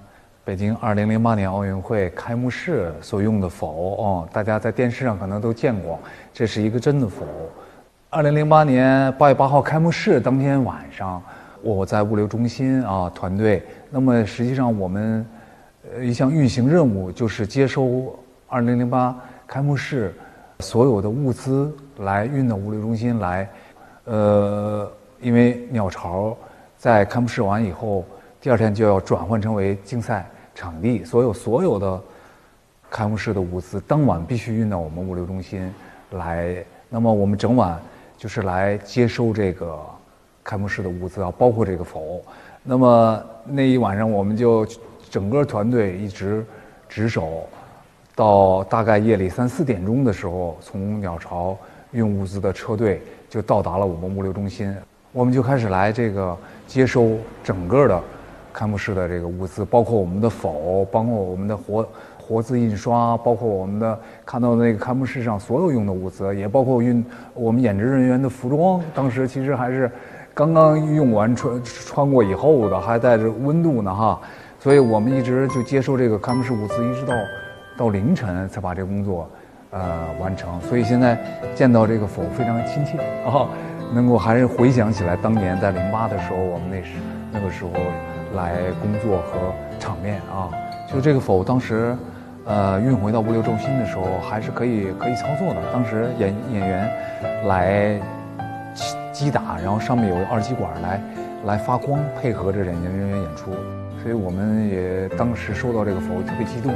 S11: 北京2008年奥运会开幕式所用的否大家在电视上可能都见过，这是一个真的否。2008年8月8号开幕式当天晚上，我在物流中心团队，那么实际上我们一项运行任务就是接收2008开幕式所有的物资来运到物流中心来。因为鸟巢在开幕式完以后，第二天就要转换成为竞赛场地，所有的开幕式的物资当晚必须运到我们物流中心来。那么我们整晚就是来接收这个开幕式的物资包括这个否。那么那一晚上我们就整个团队一直值守到大概夜里3、4点钟的时候，从鸟巢运物资的车队就到达了我们物流中心，我们就开始来这个接收整个的开幕式的这个物资，包括我们的否，包括我们的活字印刷，包括我们的看到的那个开幕式上所有用的物资，也包括我们演职人员的服装，当时其实还是刚刚用完穿过以后的，还带着温度呢哈，所以我们一直就接收这个开幕式物资，一直到凌晨才把这个工作完成。所以现在见到这个否非常亲切能够还是回想起来当年在08的时候，我们那个时候来工作和场面就这个否当时运回到物流中心的时候还是可以操作的。当时演员来击打，然后上面有二极管来发光，配合着演员演出，所以我们也当时收到这个否特别激动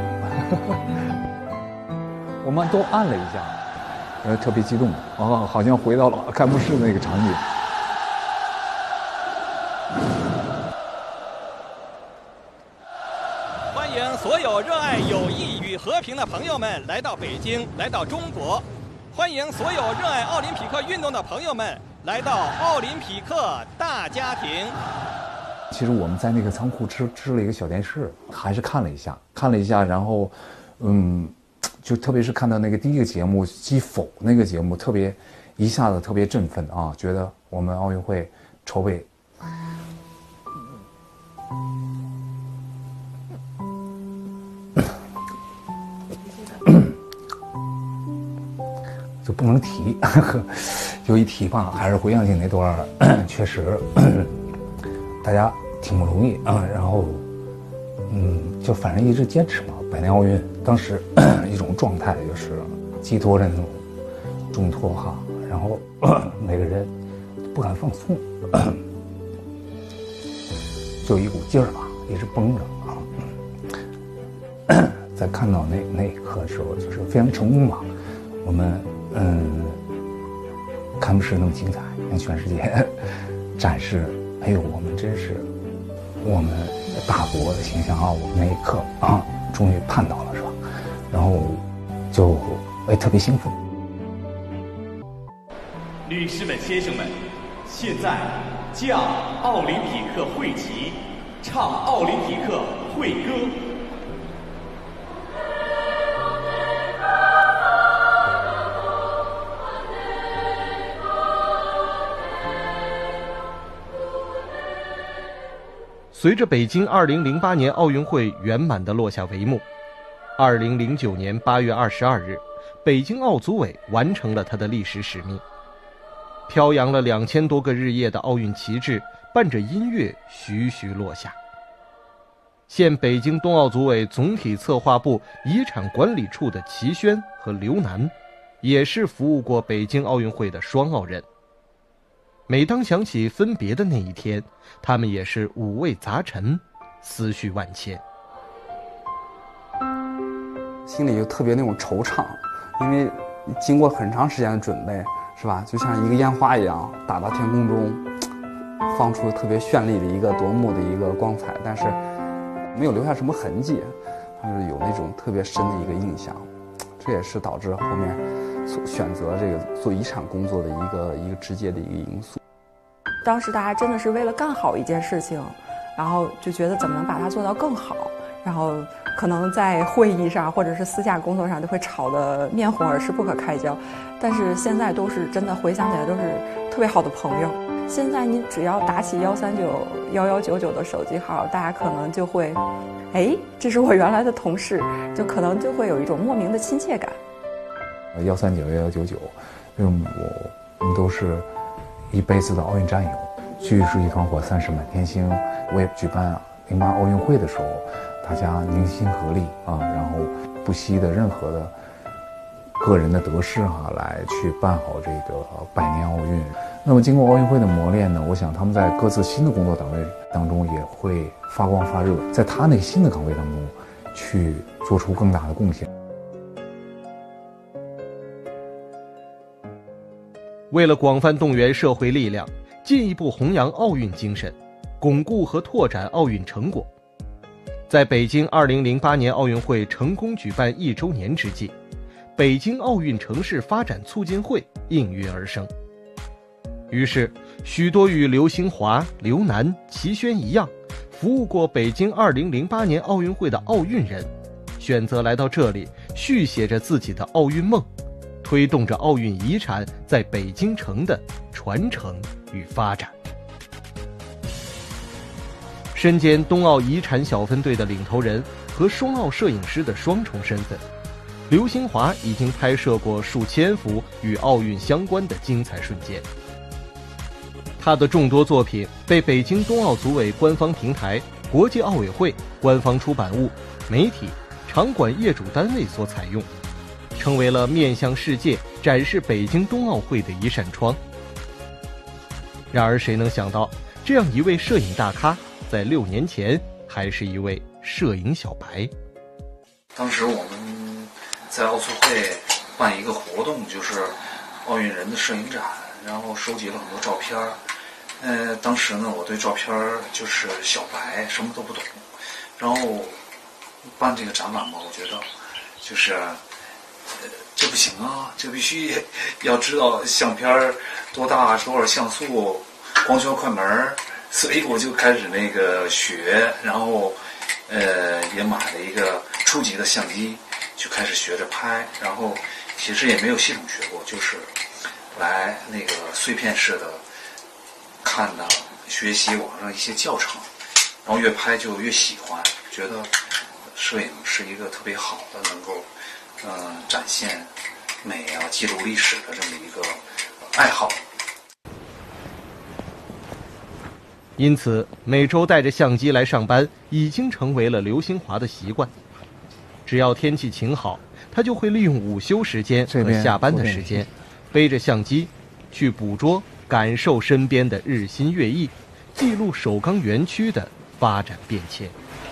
S11: 我们都按了一下，特别激动好像回到了开幕式那个场景。
S13: 欢迎所有热爱友谊与和平的朋友们来到北京，来到中国。欢迎所有热爱奥林匹克运动的朋友们来到奥林匹克大家庭。
S11: 其实我们在那个仓库支了一个小电视，还是看了一下，然后就特别是看到那个第一个节目击否那个节目，一下子特别振奋觉得我们奥运会筹备就不能提有一提吧，还是回想起那段确实大家挺不容易然后就反正一直坚持嘛。百年奥运当时一种状态就是寄托着那种重托然后每个人不敢放松就一股劲儿吧，一直绷着在看到那一刻的时候，就是非常成功吧。我们开幕式那么精彩，向全世界展示，我们真是我们大国的形象我们那一刻终于盼到了，是吧？然后就特别兴奋。
S15: 女士们、先生们，现在降奥林匹克会旗，唱奥林匹克会歌。
S23: 随着北京2008年奥运会圆满地落下帷幕，2009年8月22日，北京奥组委完成了它的历史使命。飘扬了2000多个日夜的奥运旗帜，伴着音乐徐徐落下。现北京冬奥组委总体策划部遗产管理处的齐轩和刘楠，也是服务过北京奥运会的双奥人。每当想起分别的那一天，他们也是五味杂陈，思绪万千，
S16: 心里就特别那种惆怅，因为经过很长时间的准备，是吧？就像一个烟花一样打到天空中，放出特别绚丽的一个夺目的一个光彩，但是没有留下什么痕迹，但是有那种特别深的一个印象。这也是导致后面选择这个做遗产工作的一个直接的一个因素。
S24: 当时大家真的是为了干好一件事情，然后就觉得怎么能把它做到更好，
S17: 然后可能在会议上或者是私下工作上都会吵得面红耳赤不可开交，但是现在都是真的回想起来都是特别好的朋友。现在你只要打起1391199的手机号，大家可能就会，哎，这是我原来的同事，就可能就会有一种莫名的亲切感。
S11: 1391199，因为我们都是一辈子的奥运战友，聚是一团火，30满天星。我也举办08奥运会的时候，大家凝心合力啊，然后不惜的任何的个人的得失来去办好这个100年奥运。那么经过奥运会的磨练呢，我想他们在各自新的工作岗位当中也会发光发热，在他那个新的岗位当中去做出更大的贡献。
S23: 为了广泛动员社会力量，进一步弘扬奥运精神，巩固和拓展奥运成果，在北京2008年奥运会成功举办1周年之际，北京奥运城市发展促进会应运而生。于是，许多与刘兴华、刘楠、齐轩一样，服务过北京2008年奥运会的奥运人，选择来到这里，续写着自己的奥运梦，推动着奥运遗产在北京城的传承与发展。身兼冬奥遗产小分队的领头人和双奥摄影师的双重身份，刘兴华已经拍摄过数千幅与奥运相关的精彩瞬间。他的众多作品被北京冬奥组委官方平台、国际奥委会、官方出版物、媒体、场馆业主单位所采用，成为了面向世界展示北京冬奥会的一扇窗。然而谁能想到，这样一位摄影大咖在6年前还是一位摄影小白。
S12: 当时我们在奥组会办一个活动，就是奥运人的摄影展，然后收集了很多照片。当时呢，我对照片就是小白，什么都不懂。然后办这个展览嘛，我觉得就是这不行啊，这必须要知道相片多大、多少像素、光圈、快门，所以我就开始那个学，然后也买了一个初级的相机，就开始学着拍。然后其实也没有系统学过，就是来那个碎片式的看的学习网上一些教程，然后越拍就越喜欢，觉得摄影是一个特别好的能够展现美啊、记录历史的这么一个爱好。
S23: 因此，每周带着相机来上班已经成为了刘兴华的习惯。只要天气晴好，他就会利用午休时间和下班的时间，背着相机去捕捉、感受身边的日新月异，记录首钢园区的发展变迁。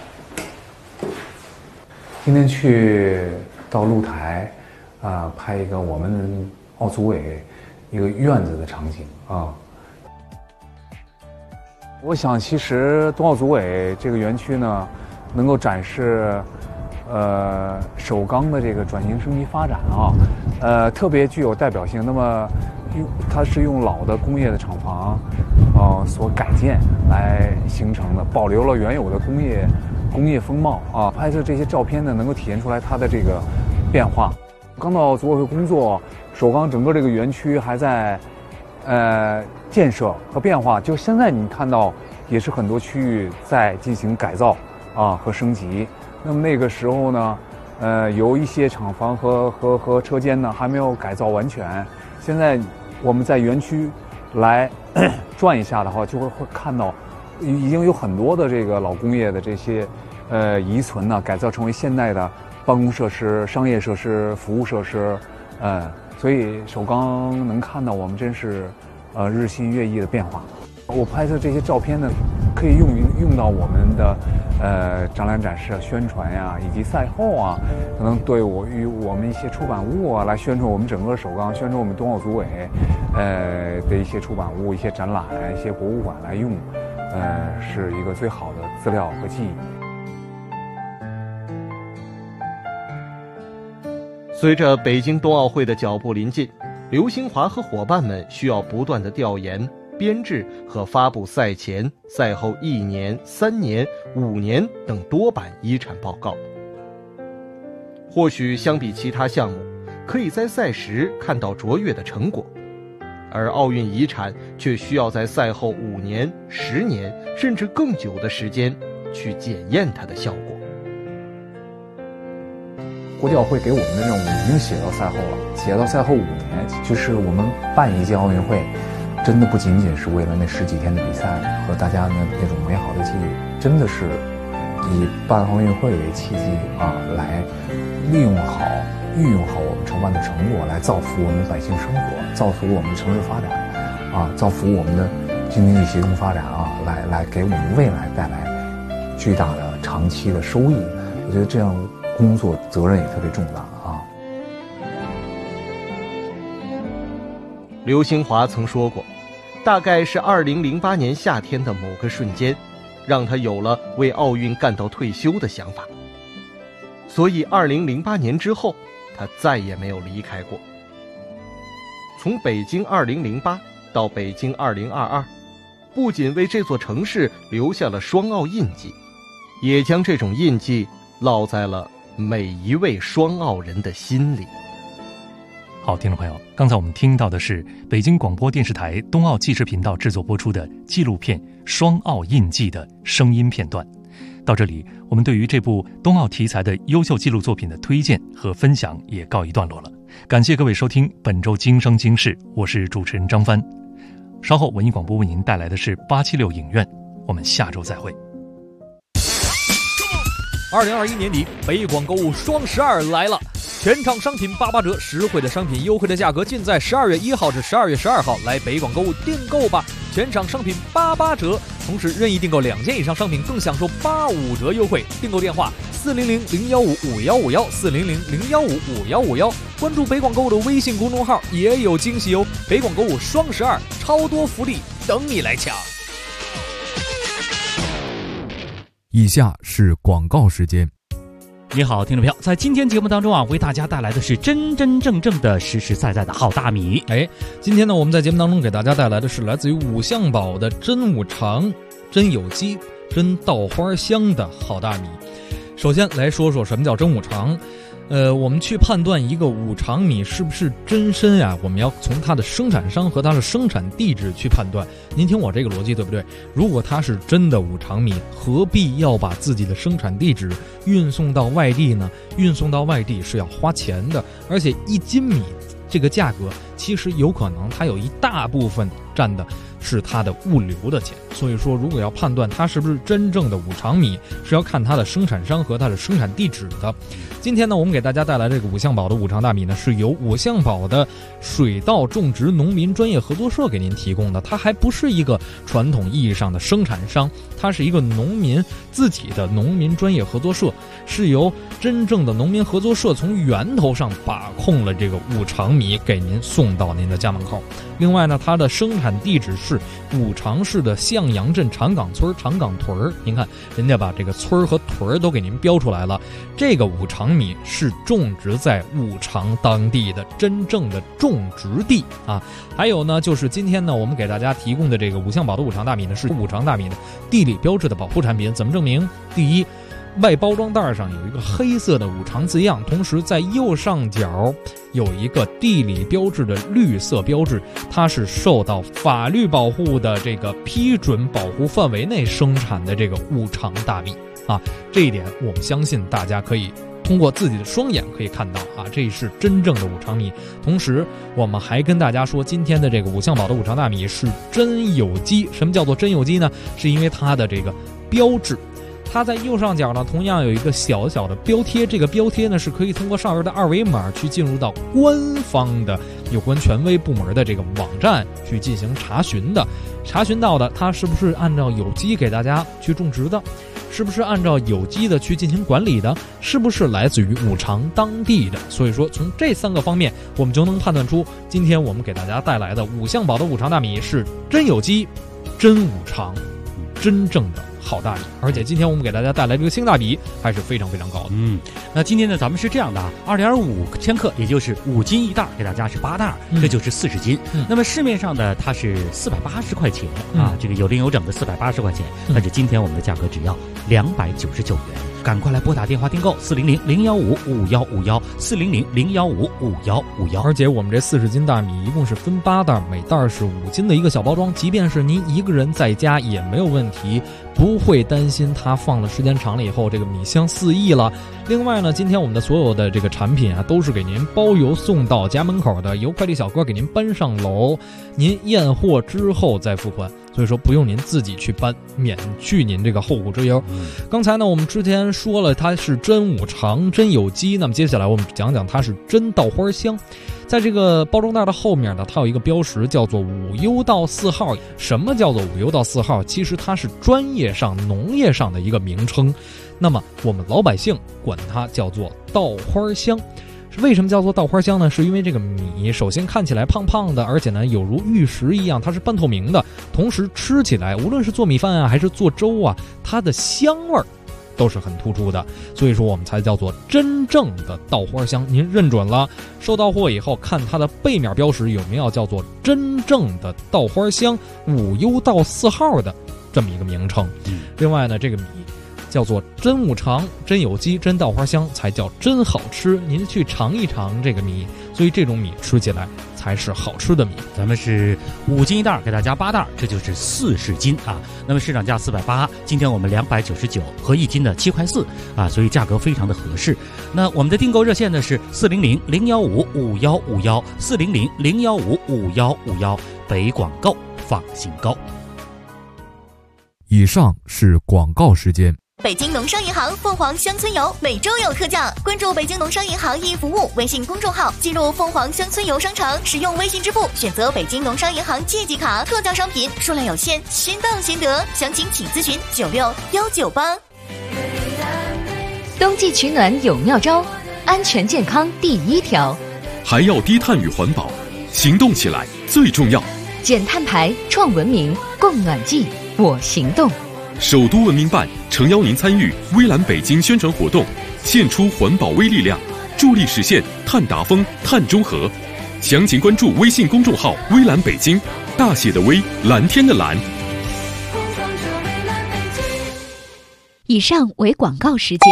S11: 今天去到露台拍一个我们奥组委一个院子的场景啊。我想其实冬奥组委这个园区呢，能够展示首钢的这个转型升级发展啊，特别具有代表性。那么它是用老的工业的厂房所改建来形成的，保留了原有的工业风貌啊。拍摄这些照片呢，能够体现出来它的这个变化。刚到组委会工作，首钢整个这个园区还在建设和变化，就现在你看到也是很多区域在进行改造和升级。那么那个时候呢，有一些厂房和车间呢还没有改造完全。现在我们在园区来转一下的话，就会看到已经有很多的这个老工业的这些遗存呢，改造成为现代的办公设施、商业设施、服务设施，所以首钢能看到我们真是日新月异的变化。我拍摄这些照片呢，可以用到我们的展览展示、宣传呀，以及赛后啊，可能对我们一些出版物啊，来宣传我们整个首钢，宣传我们冬奥组委的一些出版物、一些展览、一些博物馆来用，是一个最好的资料和记忆。
S23: 随着北京冬奥会的脚步临近，刘兴华和伙伴们需要不断的调研、 编制和发布赛前、赛后1年、3年、5年等多版遗产报告。或许相比其他项目，可以在赛时看到卓越的成果，而奥运遗产却需要在赛后5年、10年甚至更久的时间去检验它的效果。
S11: 国际奥会给我们的任务已经写到赛后了，写到赛后5年，就是我们办一届奥运会，真的不仅仅是为了那10几天的比赛和大家那种美好的记忆，真的是以办奥运会为契机来利用好、运用好我们承办的成果，来造福我们百姓生活，造福我们城市发展，造福我们的经济协同发展来给我们未来带来巨大的长期的收益。我觉得这样工作责任也特别重大啊。
S23: 刘兴华曾说过，大概是2008年夏天的某个瞬间，让他有了为奥运干到退休的想法。所以2008年之后，他再也没有离开过。从北京2008到北京2022，不仅为这座城市留下了双奥印记，也将这种印记烙在了每一位双奥人的心里。
S7: 好，听众朋友，刚才我们听到的是北京广播电视台冬奥纪实频道制作播出的纪录片《双奥印记》的声音片段。到这里，我们对于这部冬奥题材的优秀纪录作品的推荐和分享也告一段落了。感谢各位收听本周今生今世，我是主持人张帆。稍后文艺广播为您带来的是876影院，我们下周再会。
S14: 2021年底，北广购物双12来了，全场商品88折，实惠的商品，优惠的价格，尽在12月1号至12月12号来北广购物订购吧！全场商品88折，同时任意订购2件以上商品更享受85折优惠。订购电话400-015-5151，400-015-5151，关注北广购物的微信公众号也有惊喜哦！北广购物双12，超多福利等你来抢。
S18: 以下是广告时间。
S19: 你好，听众朋友，在今天节目当中为大家带来的是真真正正的实实在在的好大米。
S14: 今天呢，我们在节目当中给大家带来的是来自于五象堡的真五常、真有机、真稻花香的好大米。首先来说说什么叫真五常。我们去判断一个五常米是不是真参呀，我们要从它的生产商和它的生产地址去判断。您听我这个逻辑对不对？如果它是真的五常米，何必要把自己的生产地址运送到外地呢？运送到外地是要花钱的，而且1斤米这个价格其实有可能它有一大部分占的是它的物流的钱。所以说如果要判断它是不是真正的五常米，是要看它的生产商和它的生产地址的。今天呢，我们给大家带来这个五象堡的五常大米呢，是由五象堡的水稻种植农民专业合作社给您提供的。它还不是一个传统意义上的生产商，它是一个农民自己的农民专业合作社，是由真正的农民合作社从源头上把控了这个五常米，给您送到您的家门口。另外呢，它的生产地址是五常市的向阳镇长岗村长岗屯儿。您看，人家把这个村儿和屯儿都给您标出来了。这个五常米是种植在五常当地的真正的种植地啊。还有呢，就是今天呢，我们给大家提供的这个五象堡的五常大米呢，是五常大米的地理标志的保护产品。怎么证明？第一，外包装袋上有一个黑色的五常字样，同时在右上角有一个地理标志的绿色标志，它是受到法律保护的这个批准保护范围内生产的这个五常大米啊。这一点我们相信大家可以通过自己的双眼可以看到啊，这是真正的五常米。同时我们还跟大家说，今天的这个五象堡的五常大米是真有机。什么叫做真有机呢？是因为它的这个标志，它在右上角呢，同样有一个小小的标贴，这个标贴呢是可以通过上面的2维码去进入到官方的有关权威部门的这个网站去进行查询的。查询到的它是不是按照有机给大家去种植的，是不是按照有机的去进行管理的，是不是来自于五常当地的。所以说从这3个方面我们就能判断出，今天我们给大家带来的五象堡的五常大米是真有机、真五常、真正的好大米，而且今天我们给大家带来这个性价比还是非常非常高的。
S19: 那今天呢，咱们是这样的啊，2.5千克，也就是5斤一袋，给大家是8袋，这就是40斤。那么市面上的它是480块钱啊，这个有零有整的480块钱，但是今天我们的价格只要299元。赶快来拨打电话订购400-015-5151，400-015-5151。
S14: 而且我们这40斤大米一共是分8袋，每袋是5斤的一个小包装，即便是您一个人在家也没有问题，不会担心它放的时间长了以后这个米香四溢了。另外呢，今天我们的所有的这个产品啊，都是给您包邮送到家门口的，由快递小哥给您搬上楼，您验货之后再付款，所以说不用您自己去搬，免去您这个后顾之忧。刚才呢，我们之前说了它是真五常、真有机，那么接下来我们讲讲它是真稻花香。在这个包装袋的后面呢，它有一个标识叫做5优稻4号。什么叫做5优稻4号？其实它是专业上农业上的一个名称，那么我们老百姓管它叫做稻花香。为什么叫做稻花香呢？是因为这个米首先看起来胖胖的，而且呢有如玉石一样，它是半透明的，同时吃起来无论是做米饭啊还是做粥啊，它的香味儿都是很突出的，所以说我们才叫做真正的稻花香。您认准了，收到货以后看它的背面标识有没有叫做真正的稻花香5优稻4号的这么一个名称。另外呢，这个米叫做真五常、真有机、真稻花香，才叫真好吃。您去尝一尝这个米，所以这种米吃起来才是好吃的米。
S19: 咱们是5斤一袋，给大家8袋，这就是40斤啊。那么市场价480，今天我们299，合1斤的7块4啊，所以价格非常的合适。那我们的订购热线呢是400-015-5151，400-015-5151，北广购放心购。
S18: 以上是广告时间。
S10: 北京农商银行凤凰乡村游每周有特价，关注北京农商银行易服务微信公众号，进入凤凰乡村游商城，使用微信支付，选择北京农商银行借记卡，特价商品数量有限，先到先得，详情请咨询96198。
S20: 冬季取暖有妙招，安全健康第1条，
S1: 还要低碳与环保，行动起来最重要。
S20: 减碳排，创文明，供暖季，我行动。
S1: 首都文明办诚邀您参与微蓝北京宣传活动，献出环保微力量，助力实现碳达峰、碳中和。详情关注微信公众号微蓝北京，大写的微，蓝天的蓝。
S20: 以上为广告时间。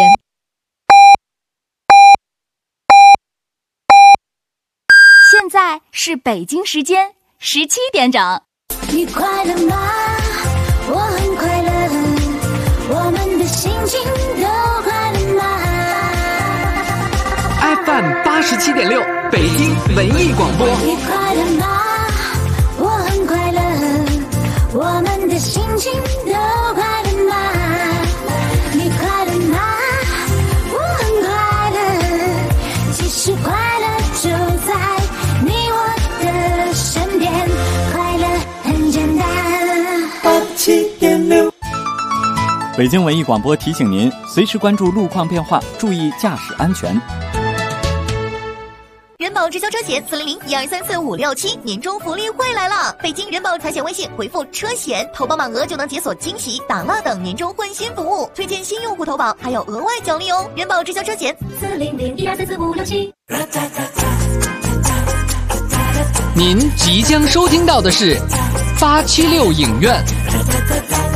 S10: 现在是北京时间17点整。
S21: 你快乐吗？我很快乐，我们的心情都快乐吗
S22: ？FM 87.6，北京文艺广播。
S21: 你快乐吗？我很快乐，我们的心情都快乐吗？你快乐吗？我很快乐，其实快乐就在你我的身边，快乐很简单。87.6，
S24: 北京文艺广播提醒您，随时关注路况变化，注意驾驶安全。
S10: 人保直销车险400-1234567年终福利会来了！北京人保财险微信回复车险，投保满额就能解锁惊喜、打蜡等年终换新服务，推荐新用户投保还有额外奖励哦！人保直销车险400-1234567。
S22: 您即将收听到的是876影院。